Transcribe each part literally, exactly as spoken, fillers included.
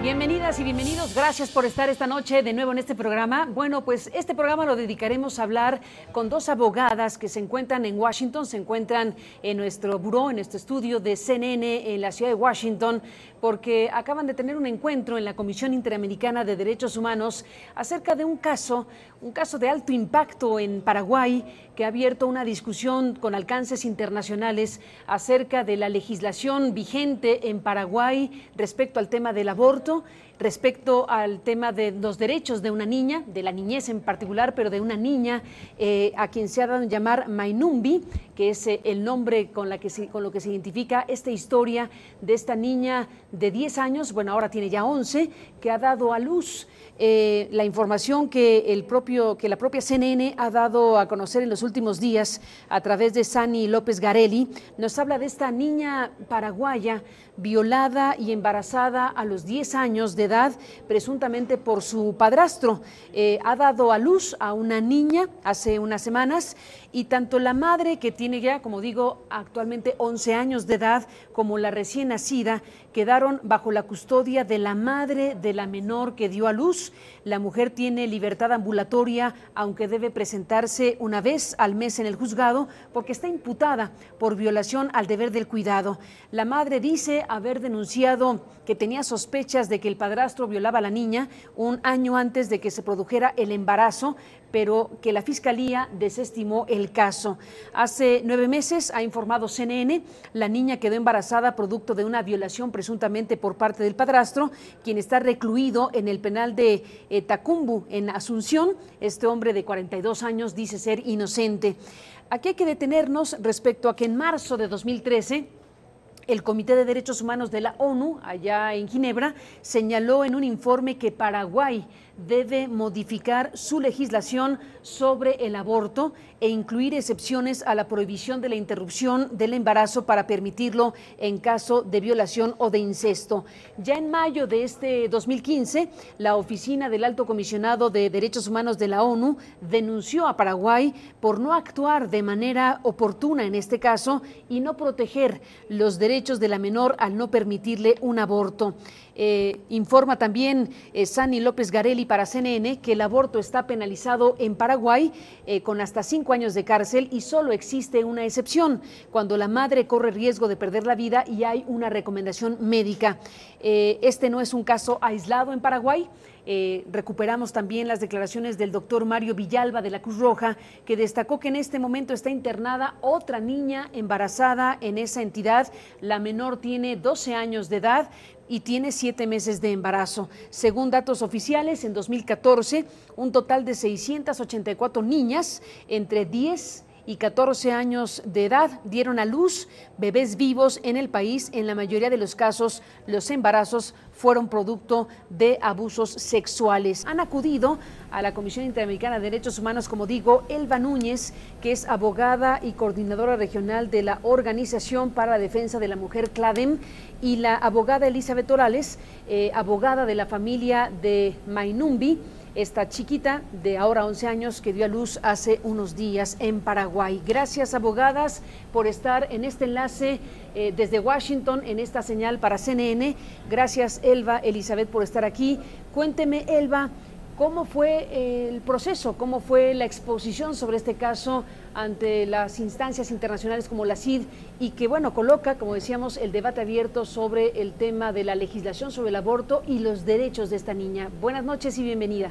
Bienvenidas y bienvenidos, gracias por estar esta noche de nuevo en este programa. Bueno, pues este programa lo dedicaremos a hablar con dos abogadas que se encuentran en Washington, se encuentran en nuestro buró, en nuestro estudio de C N N en la ciudad de Washington, porque acaban de tener un encuentro en la Comisión Interamericana de Derechos Humanos acerca de un caso, un caso de alto impacto en Paraguay que ha abierto una discusión con alcances internacionales acerca de la legislación vigente en Paraguay respecto al tema del aborto, respecto al tema de los derechos de una niña, de la niñez en particular, pero de una niña eh, a quien se ha dado a llamar Mainumby, que es eh, el nombre con, la que se, con lo que se identifica esta historia de esta niña de diez años, bueno, ahora tiene ya once, que ha dado a luz. Eh, la información que, el propio, que la propia C N N ha dado a conocer en los últimos días a través de Sani López Garelli nos habla de esta niña paraguaya violada y embarazada a los diez años de edad, presuntamente por su padrastro. Eh, ha dado a luz a una niña hace unas semanas y tanto la madre, que tiene ya, como digo, actualmente once años de edad, como la recién nacida, quedaron bajo la custodia de la madre de la menor que dio a luz. La mujer tiene libertad ambulatoria, aunque debe presentarse una vez al mes en el juzgado porque está imputada por violación al deber del cuidado. La madre dice haber denunciado que tenía sospechas de que el padrastro violaba a la niña un año antes de que se produjera el embarazo, pero que la Fiscalía desestimó el caso. Hace nueve meses, ha informado C N N, la niña quedó embarazada producto de una violación presuntamente por parte del padrastro, quien está recluido en el penal de eh, Tacumbu, en Asunción. Este hombre de cuarenta y dos años dice ser inocente. Aquí hay que detenernos respecto a que en marzo de dos mil trece, el Comité de Derechos Humanos de la ONU, allá en Ginebra, señaló en un informe que Paraguay debe modificar su legislación sobre el aborto e incluir excepciones a la prohibición de la interrupción del embarazo para permitirlo en caso de violación o de incesto. Ya en mayo de este dos mil quince, la Oficina del Alto Comisionado de Derechos Humanos de la ONU denunció a Paraguay por no actuar de manera oportuna en este caso y no proteger los derechos de la menor al no permitirle un aborto. Eh, informa también eh, Sani López Garelli para C N N que el aborto está penalizado en Paraguay eh, con hasta cinco años de cárcel y solo existe una excepción, cuando la madre corre riesgo de perder la vida y hay una recomendación médica. Eh, este no es un caso aislado en Paraguay. Eh, recuperamos también las declaraciones del doctor Mario Villalba de la Cruz Roja, que destacó que en este momento está internada otra niña embarazada en esa entidad. La menor tiene doce años de edad y tiene siete meses de embarazo. Según datos oficiales, en dos mil catorce, un total de seiscientas ochenta y cuatro niñas entre diez y catorce años de edad dieron a luz bebés vivos en el país. En la mayoría de los casos, los embarazos fueron producto de abusos sexuales. Han acudido a la Comisión Interamericana de Derechos Humanos, como digo, Elba Núñez, que es abogada y coordinadora regional de la Organización para la Defensa de la Mujer, CLADEM, y la abogada Elizabeth Orales, eh, abogada de la familia de Mainumby, esta chiquita de ahora once años que dio a luz hace unos días en Paraguay. Gracias, abogadas, por estar en este enlace eh, desde Washington, en esta señal para C N N. Gracias, Elba, Elizabeth, por estar aquí. Cuénteme, Elba, ¿cómo fue el proceso? ¿Cómo fue la exposición sobre este caso ante las instancias internacionales como la C I D y que, bueno, coloca, como decíamos, el debate abierto sobre el tema de la legislación sobre el aborto y los derechos de esta niña? Buenas noches y bienvenida.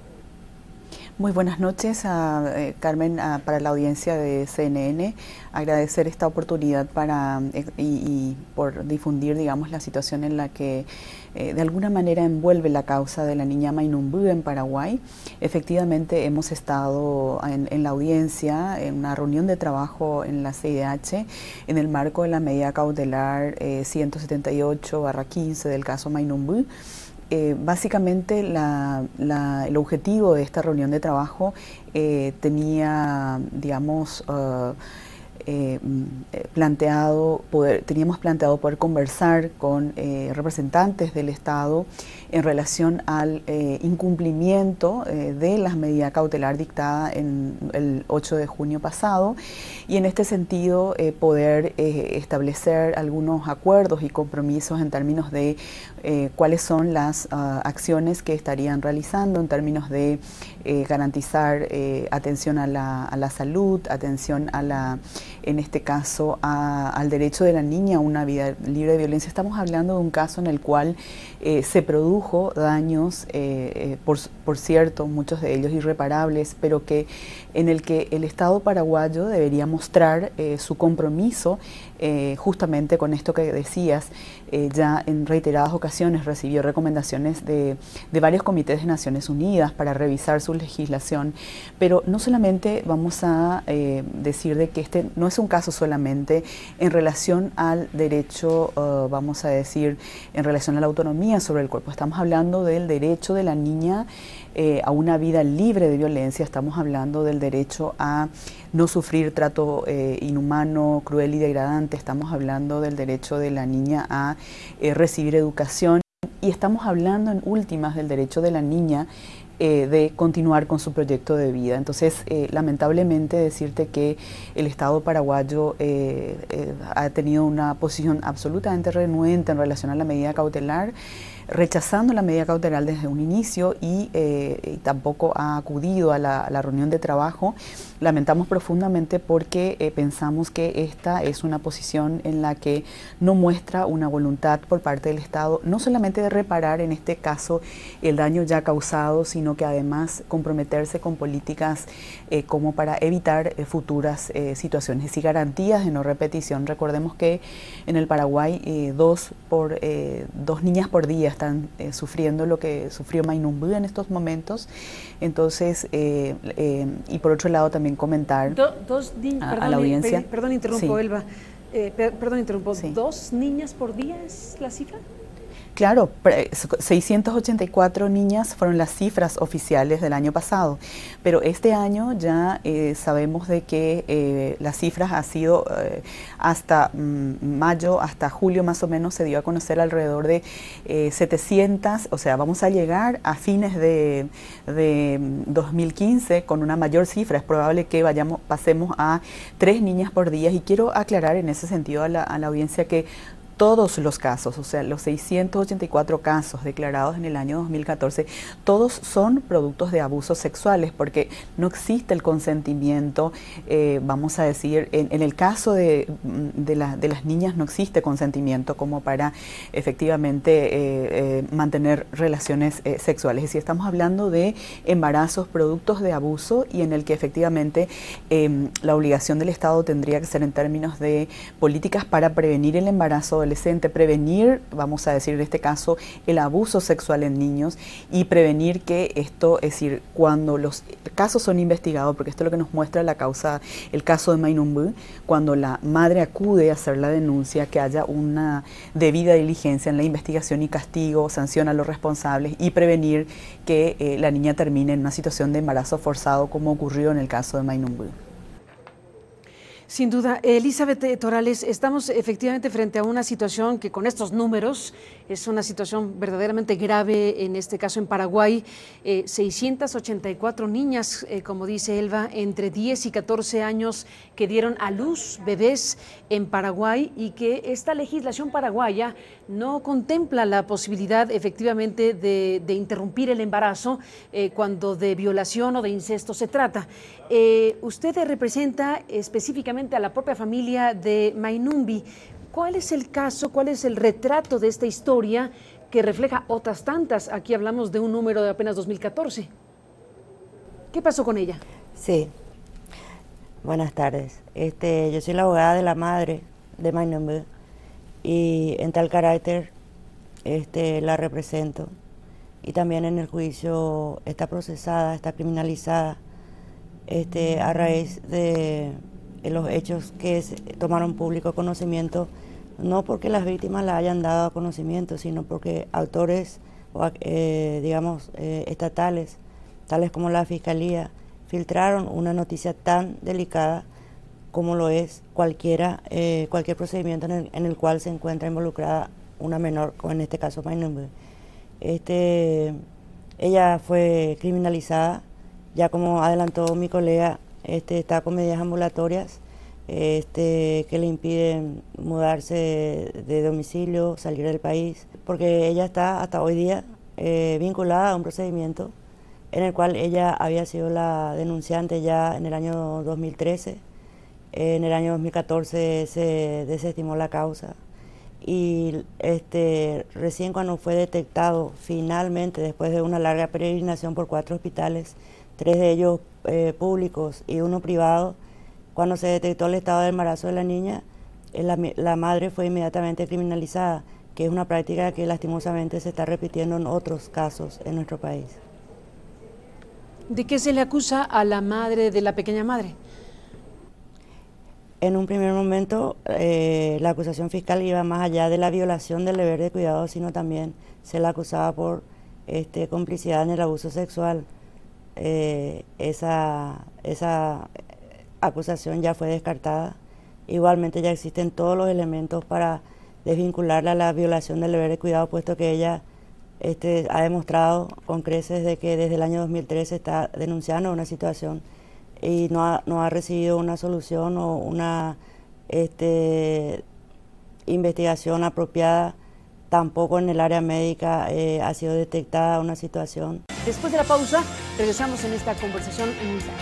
Muy buenas noches, a, eh, Carmen, a, para la audiencia de C N N. Agradecer esta oportunidad para eh, y, y por difundir, digamos, la situación en la que eh, de alguna manera envuelve la causa de la niña Mainumby en Paraguay. Efectivamente, hemos estado en, en la audiencia, en una reunión de trabajo en la C I D H, en el marco de la medida cautelar eh, ciento setenta y ocho barra quince del caso Mainumby. Eh, básicamente la, la, el objetivo de esta reunión de trabajo eh, tenía, digamos, uh, eh, planteado poder, teníamos planteado poder conversar con eh, representantes del Estado en relación al eh, incumplimiento eh, de la medida cautelar dictada en el ocho de junio pasado, y en este sentido eh, poder eh, establecer algunos acuerdos y compromisos en términos de eh, cuáles son las uh, acciones que estarían realizando en términos de eh, garantizar eh, atención a la, a la salud, atención a la, en este caso, a, al derecho de la niña a una vida libre de violencia. Estamos hablando de un caso en el cual eh, se produjo daños, eh, eh, por, por cierto, muchos de ellos irreparables, pero que en el que el Estado paraguayo debería mostrar eh, su compromiso eh, justamente con esto que decías. Eh, ya en reiteradas ocasiones recibió recomendaciones de, de varios comités de Naciones Unidas para revisar su legislación, pero no solamente vamos a eh, decir de que este no es un caso solamente en relación al derecho, uh, vamos a decir, en relación a la autonomía sobre el cuerpo. Estamos hablando del derecho de la niña eh, a una vida libre de violencia, estamos hablando del derecho a no sufrir trato eh, inhumano, cruel y degradante, estamos hablando del derecho de la niña a eh, recibir educación, y estamos hablando en últimas del derecho de la niña Eh, de continuar con su proyecto de vida. Entonces, eh, lamentablemente decirte que el Estado paraguayo eh, eh, ha tenido una posición absolutamente renuente en relación a la medida cautelar, rechazando la medida cautelar desde un inicio y, eh, y tampoco ha acudido a la, a la reunión de trabajo. Lamentamos profundamente porque eh, pensamos que esta es una posición en la que no muestra una voluntad por parte del Estado, no solamente de reparar en este caso el daño ya causado, sino que además comprometerse con políticas eh, como para evitar eh, futuras eh, situaciones y garantías de no repetición. Recordemos que en el Paraguay eh, dos, por, eh, dos niñas por día están eh, sufriendo lo que sufrió Mainumbu en estos momentos. Entonces, eh, eh, y por otro lado también comentar Do, dos niñas, a, perdón, a la audiencia. Per, perdón, interrumpo, Sí. Elba. Eh, per, perdón, interrumpo. Sí. ¿Dos niñas por día es la cifra? Claro, seiscientas ochenta y cuatro niñas fueron las cifras oficiales del año pasado, pero este año ya eh, sabemos de que eh, las cifras ha sido eh, hasta mm, mayo, hasta julio más o menos se dio a conocer alrededor de eh, setecientas, o sea, vamos a llegar a fines de, de dos mil quince con una mayor cifra. Es probable que vayamos, pasemos a tres niñas por día, y quiero aclarar en ese sentido a la, a la audiencia que todos los casos, o sea, los seiscientos ochenta y cuatro casos declarados en el año dos mil catorce, todos son productos de abusos sexuales, porque no existe el consentimiento, eh, vamos a decir, en, en el caso de, de, la, de las niñas no existe consentimiento como para efectivamente eh, eh, mantener relaciones eh, sexuales. Es decir, estamos hablando de embarazos productos de abuso, y en el que efectivamente eh, la obligación del Estado tendría que ser en términos de políticas para prevenir el embarazo adolescente, prevenir, vamos a decir en este caso, el abuso sexual en niños, y prevenir que esto, es decir, cuando los casos son investigados, porque esto es lo que nos muestra la causa, el caso de Mainumbu, cuando la madre acude a hacer la denuncia, que haya una debida diligencia en la investigación y castigo, sanción a los responsables, y prevenir que eh, la niña termine en una situación de embarazo forzado, como ocurrió en el caso de Mainumbu. Sin duda. Elizabeth Torales, estamos efectivamente frente a una situación que con estos números es una situación verdaderamente grave, en este caso en Paraguay. Eh, seiscientas ochenta y cuatro niñas, eh, como dice Elba, entre diez y catorce años que dieron a luz bebés en Paraguay, y que esta legislación paraguaya no contempla la posibilidad efectivamente de, de interrumpir el embarazo eh, cuando de violación o de incesto se trata. Eh, usted representa específicamente a la propia familia de Mainumbu. ¿Cuál es el caso, cuál es el retrato de esta historia que refleja otras tantas? Aquí hablamos de un número de apenas dos mil catorce. ¿Qué pasó con ella? Sí, buenas tardes. Este, yo soy la abogada de la madre de Mainumbu, y en tal carácter este, la represento, y también en el juicio está procesada, está criminalizada este, a raíz de los hechos que se tomaron público conocimiento, no porque las víctimas la hayan dado a conocimiento, sino porque autores, eh, digamos, eh, estatales, tales como la Fiscalía, filtraron una noticia tan delicada como lo es cualquiera, eh, cualquier procedimiento en el, en el cual se encuentra involucrada una menor, o en este caso Mainumbe. Este, ella fue criminalizada, ya como adelantó mi colega, este, está con medidas ambulatorias este, que le impiden mudarse de, de domicilio, salir del país, porque ella está hasta hoy día eh, vinculada a un procedimiento en el cual ella había sido la denunciante ya en el año dos mil trece. En el año dos mil catorce se desestimó la causa y este, recién cuando fue detectado finalmente, después de una larga peregrinación por cuatro hospitales, tres de ellos eh, públicos y uno privado, cuando se detectó el estado de embarazo de la niña, eh, la, la madre fue inmediatamente criminalizada, que es una práctica que lastimosamente se está repitiendo en otros casos en nuestro país. ¿De qué se le acusa a la madre de la pequeña madre? En un primer momento, eh, la acusación fiscal iba más allá de la violación del deber de cuidado, sino también se la acusaba por este, complicidad en el abuso sexual. Eh, esa, esa acusación ya fue descartada. Igualmente ya existen todos los elementos para desvincularla a la violación del deber de cuidado, puesto que ella este, ha demostrado con creces de que desde el año dos mil trece está denunciando una situación y no ha, no ha recibido una solución o una este, investigación apropiada. Tampoco en el área médica eh, ha sido detectada una situación. Después de la pausa, regresamos en esta conversación en un instante.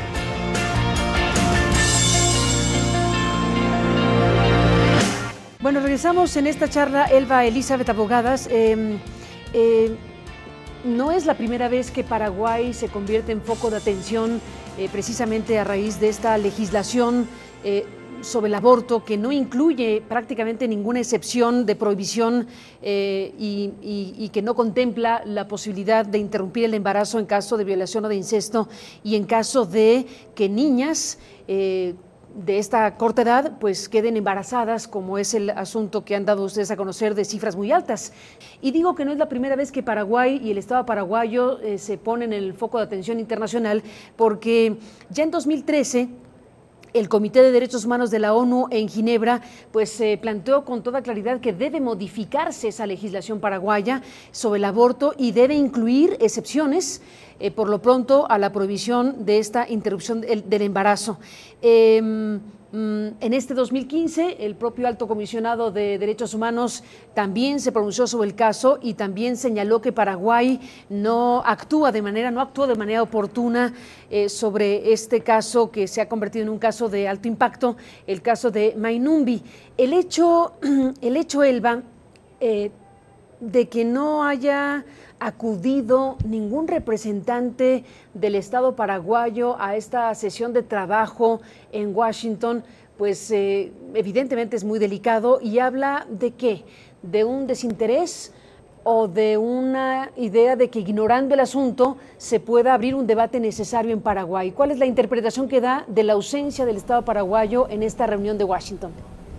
Bueno, regresamos en esta charla, Elba Elizabeth Abogadas. Eh, eh, no es la primera vez que Paraguay se convierte en foco de atención Eh, precisamente a raíz de esta legislación eh, sobre el aborto que no incluye prácticamente ninguna excepción de prohibición eh, y, y, y que no contempla la posibilidad de interrumpir el embarazo en caso de violación o de incesto y en caso de que niñas eh, de esta corta edad pues queden embarazadas, como es el asunto que han dado ustedes a conocer de cifras muy altas. Y digo que no es la primera vez que Paraguay y el Estado paraguayo eh, se ponen en el foco de atención internacional, porque ya en dos mil trece el Comité de Derechos Humanos de la ONU en Ginebra pues eh, planteó con toda claridad que debe modificarse esa legislación paraguaya sobre el aborto y debe incluir excepciones eh, por lo pronto a la prohibición de esta interrupción del, del embarazo. Eh, En este dos mil quince, el propio Alto Comisionado de Derechos Humanos también se pronunció sobre el caso y también señaló que Paraguay no actúa de manera, no actuó de manera oportuna eh, sobre este caso que se ha convertido en un caso de alto impacto, el caso de Mainumbe. El hecho, el hecho Elba, eh, de que no haya acudido ningún representante del Estado paraguayo a esta sesión de trabajo en Washington, pues eh, evidentemente es muy delicado y habla de qué, de un desinterés o de una idea de que ignorando el asunto se pueda abrir un debate necesario en Paraguay. ¿Cuál es la interpretación que da de la ausencia del Estado paraguayo en esta reunión de Washington?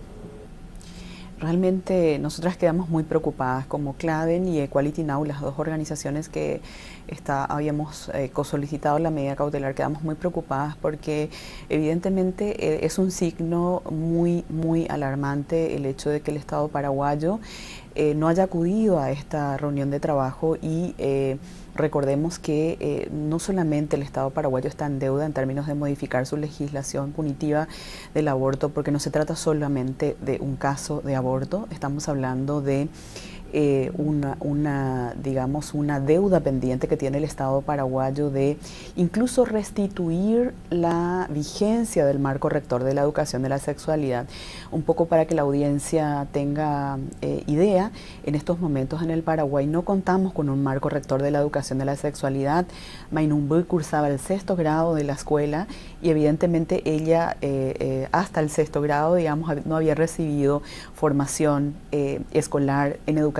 Realmente nosotras quedamos muy preocupadas como CLADEN y Equality Now, las dos organizaciones que está, habíamos eh, co-solicitado la medida cautelar, quedamos muy preocupadas porque evidentemente eh, es un signo muy, muy alarmante el hecho de que el Estado paraguayo eh, no haya acudido a esta reunión de trabajo y eh, recordemos que eh, no solamente el Estado paraguayo está en deuda en términos de modificar su legislación punitiva del aborto, porque no se trata solamente de un caso de aborto, estamos hablando de eh, una, una, digamos, una deuda pendiente que tiene el Estado paraguayo de incluso restituir la vigencia del marco rector de la educación de la sexualidad. Un poco para que la audiencia tenga eh, idea, en estos momentos en el Paraguay no contamos con un marco rector de la educación de la sexualidad. Mainumbe cursaba el sexto grado de la escuela y evidentemente ella eh, eh, hasta el sexto grado, digamos, no había recibido formación eh, escolar en educación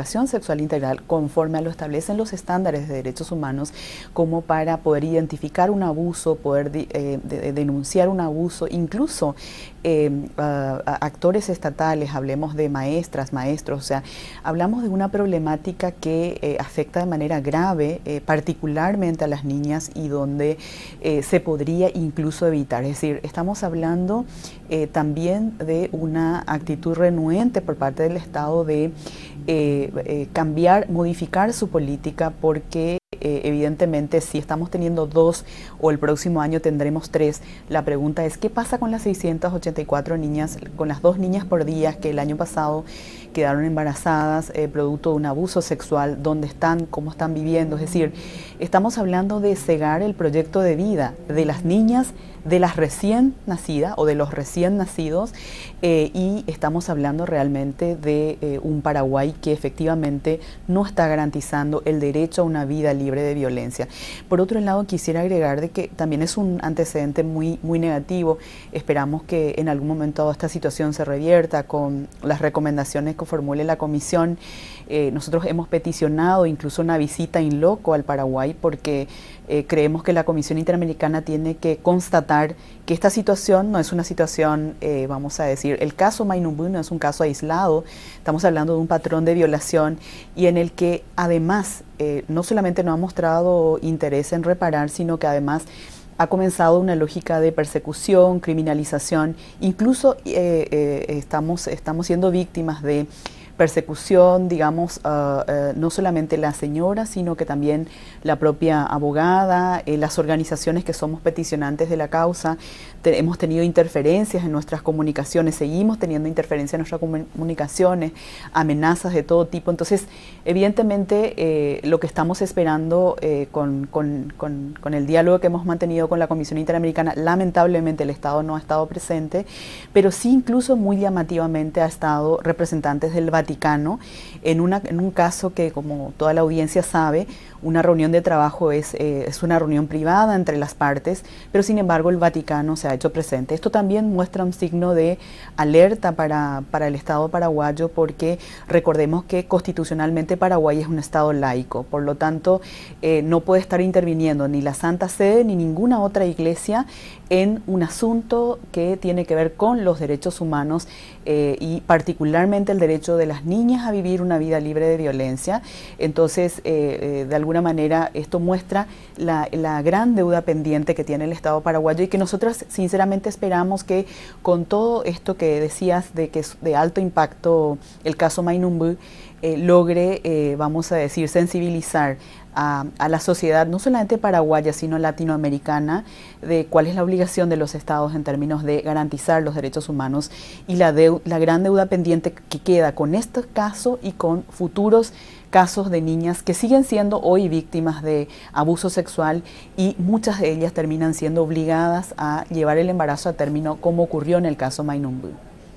educación sexual integral conforme a lo establecen los estándares de derechos humanos, como para poder identificar un abuso, poder eh, de, denunciar un abuso, incluso eh, uh, actores estatales, hablemos de maestras, maestros, o sea, hablamos de una problemática que eh, afecta de manera grave, eh, particularmente a las niñas, y donde eh, se podría incluso evitar. Es decir, estamos hablando eh, también de una actitud renuente por parte del Estado de eh, eh, cambiar, modificar su política, porque Eh, evidentemente, si estamos teniendo dos o el próximo año tendremos tres, la pregunta es ¿qué pasa con las seiscientas ochenta y cuatro niñas, con las dos niñas por día que el año pasado quedaron embarazadas eh, producto de un abuso sexual? ¿Dónde están? ¿Cómo están viviendo? Es decir, estamos hablando de cegar el proyecto de vida de las niñas, de las recién nacidas o de los recién nacidos, eh, y estamos hablando realmente de eh, un Paraguay que efectivamente no está garantizando el derecho a una vida libre de violencia. Por otro lado, quisiera agregar de que también es un antecedente muy, muy negativo. Esperamos que en algún momento esta situación se revierta con las recomendaciones que formule la Comisión. Eh, nosotros hemos peticionado incluso una visita in loco al Paraguay, porque eh, creemos que la Comisión Interamericana tiene que constatar que esta situación no es una situación, eh, vamos a decir, el caso Mainumbu no es un caso aislado, estamos hablando de un patrón de violación, y en el que además eh, no solamente no ha mostrado interés en reparar, sino que además ha comenzado una lógica de persecución, criminalización, incluso eh, eh, estamos, estamos siendo víctimas de persecución, digamos, uh, uh, no solamente la señora, sino que también la propia abogada, eh, las organizaciones que somos peticionantes de la causa. Te, hemos tenido interferencias en nuestras comunicaciones, seguimos teniendo interferencias en nuestras comunicaciones, amenazas de todo tipo. Entonces, evidentemente, eh, lo que estamos esperando eh, con, con, con, con el diálogo que hemos mantenido con la Comisión Interamericana, lamentablemente el Estado no ha estado presente, pero sí incluso muy llamativamente ha estado representantes del Vaticano Vaticano, en, una, en un caso que, como toda la audiencia sabe, una reunión de trabajo es, eh, es una reunión privada entre las partes, pero sin embargo el Vaticano se ha hecho presente. Esto también muestra un signo de alerta para, para el Estado paraguayo, porque recordemos que constitucionalmente Paraguay es un Estado laico, por lo tanto eh, no puede estar interviniendo ni la Santa Sede ni ninguna otra iglesia en un asunto que tiene que ver con los derechos humanos eh, y particularmente el derecho de las niñas a vivir una vida libre de violencia. Entonces, eh, eh, de alguna manera, esto muestra la, la gran deuda pendiente que tiene el Estado paraguayo, y que nosotros sinceramente esperamos que con todo esto que decías de que es de alto impacto el caso Mainumbu, eh, logre, eh, vamos a decir, sensibilizar A, a la sociedad, no solamente paraguaya, sino latinoamericana, de cuál es la obligación de los estados en términos de garantizar los derechos humanos, y la, deu la gran deuda pendiente que queda con este caso y con futuros casos de niñas que siguen siendo hoy víctimas de abuso sexual, y muchas de ellas terminan siendo obligadas a llevar el embarazo a término, como ocurrió en el caso Mainumbu.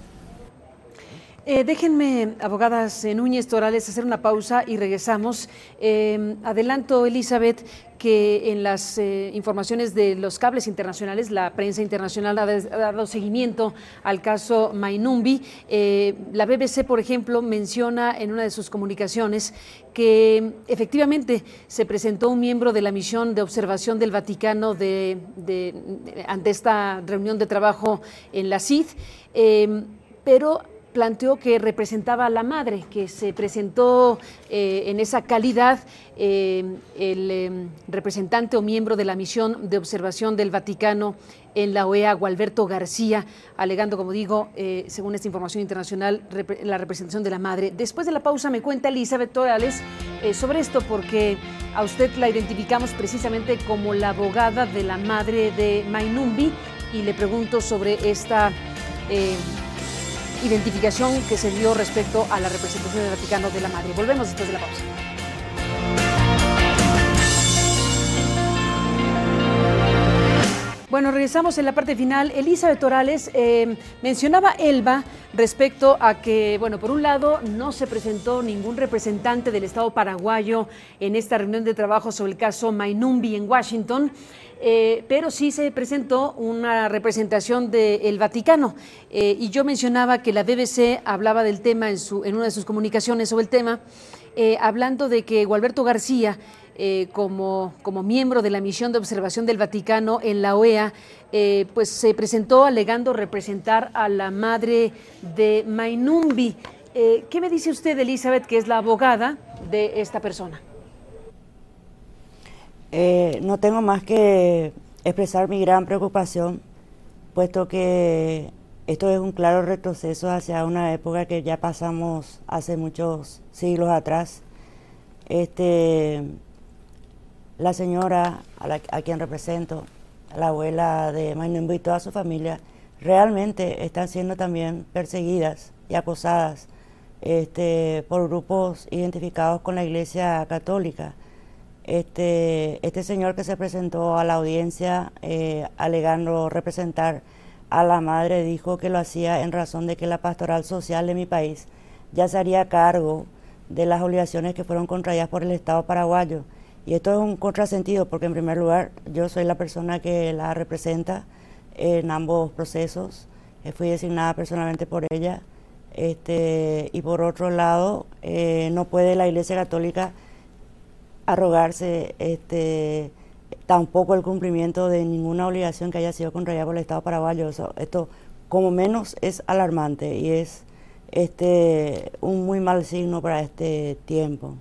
Eh, déjenme, abogadas Núñez Torales, hacer una pausa y regresamos. Eh, adelanto, Elizabeth, que en las eh, informaciones de los cables internacionales, la prensa internacional ha, ha dado seguimiento al caso Mainumbi. Eh, la B B C, por ejemplo, menciona en una de sus comunicaciones que efectivamente se presentó un miembro de la misión de observación del Vaticano de, de, de, ante esta reunión de trabajo en la C I D, eh, pero planteó que representaba a la madre, que se presentó eh, en esa calidad eh, el eh, representante o miembro de la misión de observación del Vaticano en la O E A, Gualberto García, alegando, como digo, eh, según esta información internacional, rep la representación de la madre. Después de la pausa me cuenta Elizabeth Torales eh, sobre esto, porque a usted la identificamos precisamente como la abogada de la madre de Mainumbi, y le pregunto sobre esta eh, identificación que se dio respecto a la representación del Vaticano de la madre. Volvemos después de la pausa. Bueno, regresamos en la parte final. Elizabeth Torales, eh, mencionaba Elba respecto a que, bueno, por un lado no se presentó ningún representante del Estado paraguayo en esta reunión de trabajo sobre el caso Mainumbi en Washington, eh, pero sí se presentó una representación del Vaticano. Eh, y yo mencionaba que la B B C hablaba del tema en, su, en una de sus comunicaciones sobre el tema, eh, hablando de que Gualberto García, eh, como, como miembro de la misión de observación del Vaticano en la O E A, eh, pues se presentó alegando representar a la madre de Mainumby. Eh, ¿Qué me dice usted, Elizabeth, que es la abogada de esta persona? Eh, no tengo más que expresar mi gran preocupación, puesto que esto es un claro retroceso hacia una época que ya pasamos hace muchos siglos atrás. Este, la señora a, la, a quien represento, la abuela de Mainumby y toda su familia, realmente están siendo también perseguidas y acosadas este, por grupos identificados con la Iglesia Católica. Este, este señor que se presentó a la audiencia eh, alegando representar a la madre dijo que lo hacía en razón de que la pastoral social de mi país ya se haría cargo de las obligaciones que fueron contraídas por el Estado paraguayo. Y esto es un contrasentido porque, en primer lugar, yo soy la persona que la representa en ambos procesos, eh, fui designada personalmente por ella, este, y por otro lado, eh, no puede la Iglesia Católica arrogarse este, tampoco el cumplimiento de ninguna obligación que haya sido contraída por el Estado paraguayo. Eso, esto, como menos, es alarmante y es este, un muy mal signo para este tiempo.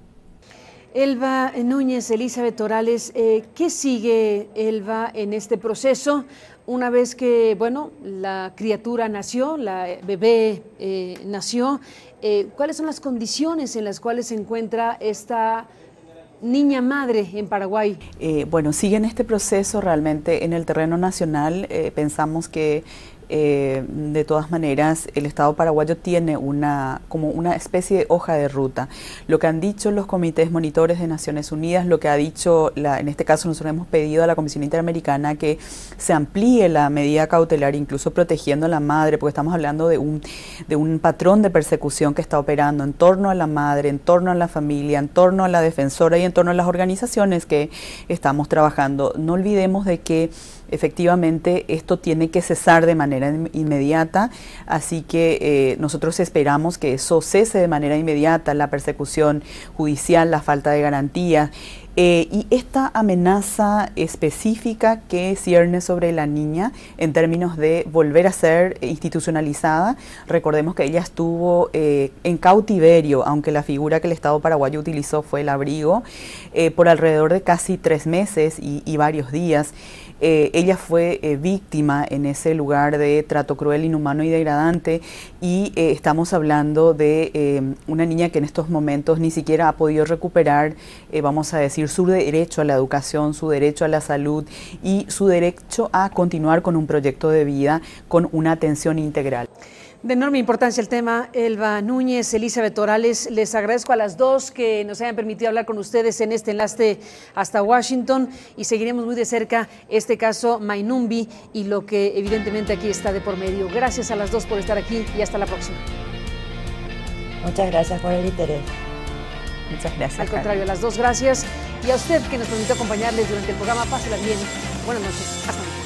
Elba Núñez, Elizabeth Torales, eh, ¿qué sigue, Elba, en este proceso? Una vez que, bueno, la criatura nació, la bebé eh, nació, eh, ¿cuáles son las condiciones en las cuales se encuentra esta niña madre en Paraguay? Eh, bueno, sigue en este proceso realmente en el terreno nacional. Eh, pensamos que eh, de todas maneras el Estado paraguayo tiene una, como una especie de hoja de ruta. Lo que han dicho los comités monitores de Naciones Unidas, lo que ha dicho, la, en este caso nosotros hemos pedido a la Comisión Interamericana que se amplíe la medida cautelar, incluso protegiendo a la madre, porque estamos hablando de un, de un patrón de persecución que está operando en torno a la madre, en torno a la familia, en torno a la defensora y en torno a las organizaciones que estamos trabajando. No olvidemos de que efectivamente esto tiene que cesar de manera inmediata, así que eh, nosotros esperamos que eso cese de manera inmediata, la persecución judicial, la falta de garantías. Eh, y esta amenaza específica que cierne sobre la niña en términos de volver a ser institucionalizada, recordemos que ella estuvo eh, en cautiverio, aunque la figura que el Estado paraguayo utilizó fue el abrigo, eh, por alrededor de casi tres meses y, y varios días. Eh, ella fue eh, víctima en ese lugar de trato cruel, inhumano y degradante, y eh, estamos hablando de eh, una niña que en estos momentos ni siquiera ha podido recuperar, eh, vamos a decir, su derecho a la educación, su derecho a la salud y su derecho a continuar con un proyecto de vida con una atención integral. De enorme importancia el tema. Elba Núñez, Elizabeth Torales, les agradezco a las dos que nos hayan permitido hablar con ustedes en este enlace hasta Washington, y seguiremos muy de cerca este caso Mainumby y lo que evidentemente aquí está de por medio. Gracias a las dos por estar aquí y hasta la próxima. Muchas gracias por el interés. Muchas gracias. Al contrario, a las dos gracias, y a usted que nos permitió acompañarles durante el programa. Pásela bien. Buenas noches. Hasta luego.